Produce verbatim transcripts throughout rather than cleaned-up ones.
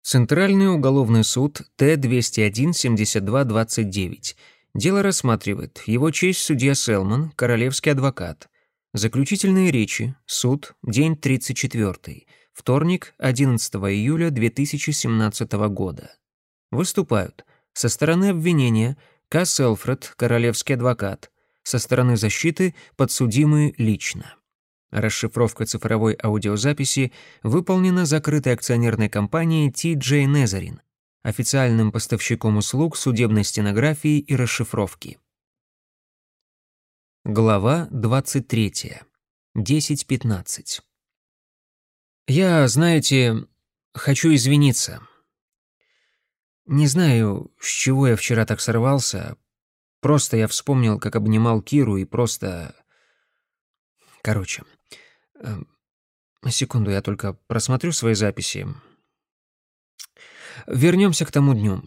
Центральный уголовный суд Т двести один семьдесят два двадцать девять. Дело рассматривает Его честь судья Селман, королевский адвокат. Заключительные речи. Суд. День тридцать четвёртый. Вторник, одиннадцатого июля две тысячи семнадцатого года. Выступают со стороны обвинения Касс Элфред, королевский адвокат, со стороны защиты подсудимый лично. Расшифровка цифровой аудиозаписи выполнена закрытой акционерной компанией Ти Джей Незарин, официальным поставщиком услуг судебной стенографии и расшифровки. Глава двадцать третья. десять пятнадцать. Я, знаете, хочу извиниться. Не знаю, с чего я вчера так сорвался. Просто я вспомнил, как обнимал Киру и просто... Короче, э, секунду, я только просмотрю свои записи. Вернемся к тому дню.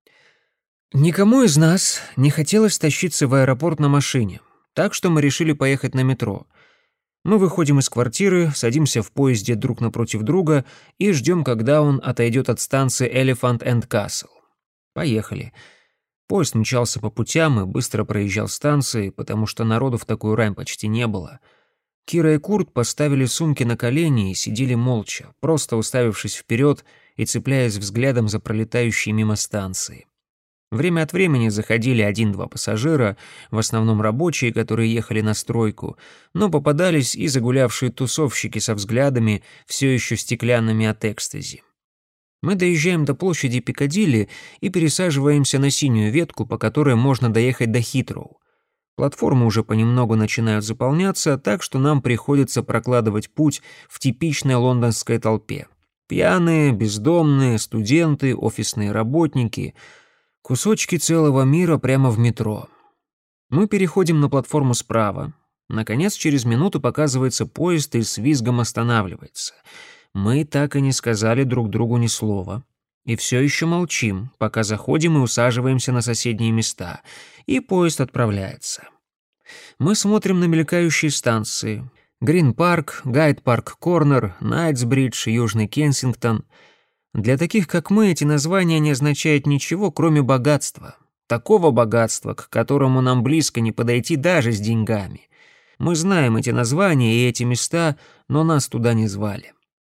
Никому из нас не хотелось тащиться в аэропорт на машине, так что мы решили поехать на метро. Мы выходим из квартиры, садимся в поезде друг напротив друга и ждем, когда он отойдет от станции Elephant and Castle. Поехали. Поезд мчался по путям и быстро проезжал станции, потому что народу в такую рань почти не было. Кира и Курт поставили сумки на колени и сидели молча, просто уставившись вперед и цепляясь взглядом за пролетающие мимо станции. Время от времени заходили один-два пассажира, в основном рабочие, которые ехали на стройку, но попадались и загулявшие тусовщики со взглядами, все еще стеклянными от экстази. Мы доезжаем до площади Пикадилли и пересаживаемся на синюю ветку, по которой можно доехать до Хитроу. Платформы уже понемногу начинают заполняться, так что нам приходится прокладывать путь в типичной лондонской толпе. Пьяные, бездомные, студенты, офисные работники. Кусочки целого мира прямо в метро. Мы переходим на платформу справа. Наконец, через минуту показывается поезд и с визгом останавливается. Мы так и не сказали друг другу ни слова. И все еще молчим, пока заходим и усаживаемся на соседние места. И поезд отправляется. Мы смотрим на мелькающие станции. Грин-парк, Гайд-парк-корнер, Найтсбридж, Южный Кенсингтон. Для таких, как мы, эти названия не означают ничего, кроме богатства. Такого богатства, к которому нам близко не подойти даже с деньгами. Мы знаем эти названия и эти места, но нас туда не звали.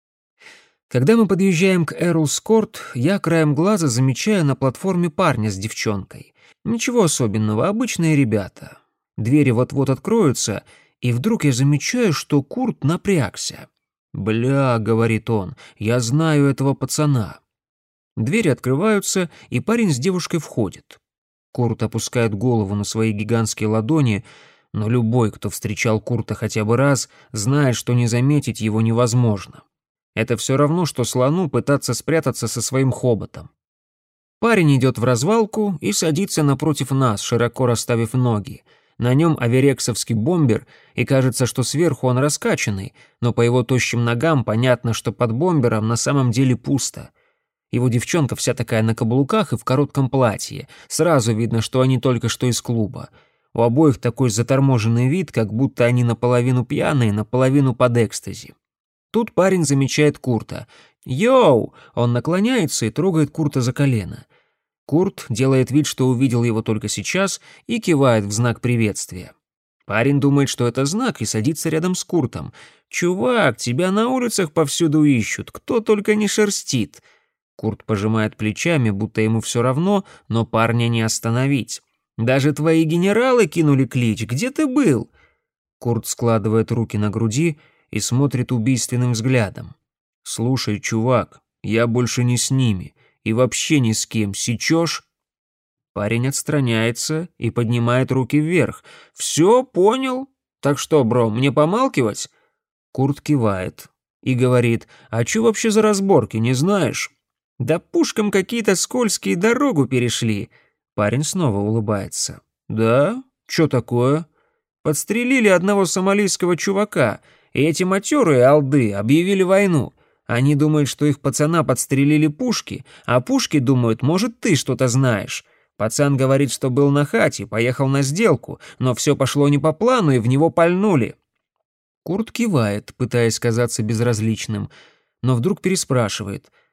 Когда мы подъезжаем к Эрлс-Корт, я краем глаза замечаю на платформе парня с девчонкой. Ничего особенного, обычные ребята. Двери вот-вот откроются, и вдруг я замечаю, что Курт напрягся. «Бля», — говорит он, — «я знаю этого пацана». Двери открываются, и парень с девушкой входит. Курт опускает голову на свои гигантские ладони, но любой, кто встречал Курта хотя бы раз, знает, что не заметить его невозможно. Это все равно, что слону пытаться спрятаться со своим хоботом. Парень идет в развалку и садится напротив нас, широко расставив ноги. На нем аверексовский бомбер, и кажется, что сверху он раскачанный, но по его тощим ногам понятно, что под бомбером на самом деле пусто. Его девчонка вся такая на каблуках и в коротком платье. Сразу видно, что они только что из клуба. У обоих такой заторможенный вид, как будто они наполовину пьяные, наполовину под экстази. Тут парень замечает Курта. «Йоу!» Он наклоняется и трогает Курта за колено. Курт делает вид, что увидел его только сейчас, и кивает в знак приветствия. Парень думает, что это знак, и садится рядом с Куртом. «Чувак, тебя на улицах повсюду ищут, кто только не шерстит!» Курт пожимает плечами, будто ему все равно, но парня не остановить. «Даже твои генералы кинули клич, где ты был?» Курт складывает руки на груди и смотрит убийственным взглядом. «Слушай, чувак, я больше не с ними, и вообще ни с кем, сечешь?» Парень отстраняется и поднимает руки вверх. «Все, понял? Так что, бро, мне помалкивать?» Курт кивает и говорит: «А чё вообще за разборки, не знаешь?» «Да пушкам какие-то скользкие дорогу перешли». Парень снова улыбается. «Да? Чё такое?» «Подстрелили одного сомалийского чувака, и эти матерые алды объявили войну. Они думают, что их пацана подстрелили пушки, а пушки думают, может, ты что-то знаешь. Пацан говорит, что был на хате, поехал на сделку, но все пошло не по плану, и в него пальнули». Курт кивает, пытаясь казаться безразличным, но вдруг переспрашивает.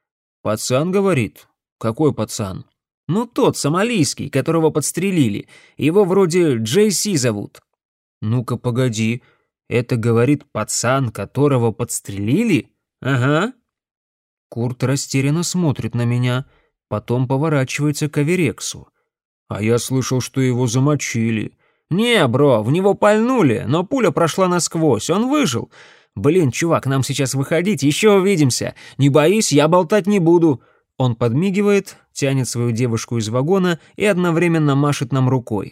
«Пацан, говорит?» «Какой пацан?» «Ну тот, сомалийский, которого подстрелили. Его вроде Джей Си зовут». «Ну-ка, погоди. Это, говорит, пацан, которого подстрелили?» «Ага». Курт растерянно смотрит на меня, потом поворачивается к Аверексу. «А я слышал, что его замочили». «Не, бро, в него пальнули, но пуля прошла насквозь, он выжил. Блин, чувак, нам сейчас выходить, еще увидимся. Не боись, я болтать не буду». Он подмигивает, тянет свою девушку из вагона и одновременно машет нам рукой.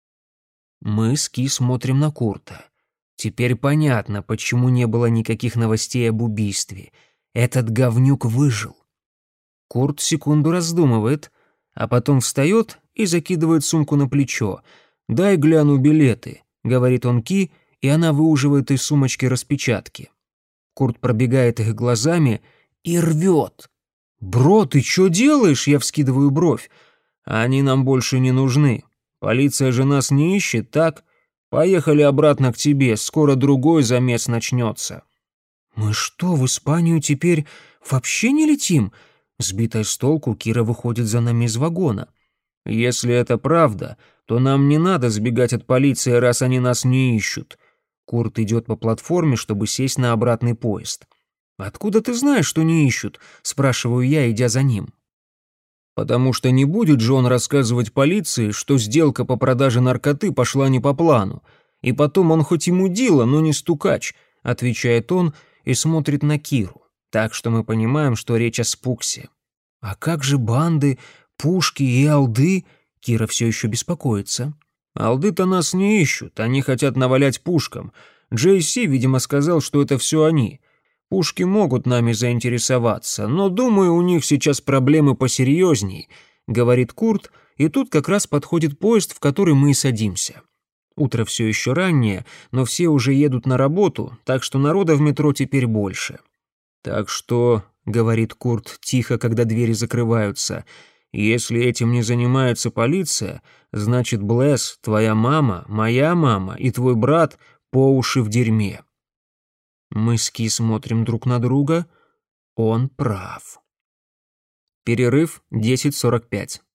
Мы с Ки смотрим на Курта. Теперь понятно, почему не было никаких новостей об убийстве. Этот говнюк выжил. Курт секунду раздумывает, а потом встает и закидывает сумку на плечо. «Дай гляну билеты», — говорит он Ки, и она выуживает из сумочки распечатки. Курт пробегает их глазами и рвет. «Бро, ты что делаешь?» — я вскидываю бровь. «Они нам больше не нужны. Полиция же нас не ищет, так? Поехали обратно к тебе, скоро другой замес начнется». «Мы что, в Испанию теперь вообще не летим?» Сбитая с толку, Кира выходит за нами из вагона. «Если это правда, то нам не надо сбегать от полиции, раз они нас не ищут». Курт идет по платформе, чтобы сесть на обратный поезд. «Откуда ты знаешь, что не ищут?» — спрашиваю я, идя за ним. «Потому что не будет же он рассказывать полиции, что сделка по продаже наркоты пошла не по плану. И потом он хоть и мудила, но не стукач», — отвечает он и смотрит на Киру. Так что мы понимаем, что речь о Спуксе. «А как же банды, пушки и алды?» Кира все еще беспокоится. «Алды-то нас не ищут, они хотят навалять пушкам. Джей Си, видимо, сказал, что это все они. Пушки могут нами заинтересоваться, но, думаю, у них сейчас проблемы посерьезней», — говорит Курт, и тут как раз подходит поезд, в который мы и садимся. Утро все еще раннее, но все уже едут на работу, так что народа в метро теперь больше. «Так что», — говорит Курт тихо, когда двери закрываются, «если этим не занимается полиция, значит, Блэс, твоя мама, моя мама и твой брат по уши в дерьме». Мы с Ки смотрим друг на друга. Он прав. Перерыв десять сорок пять.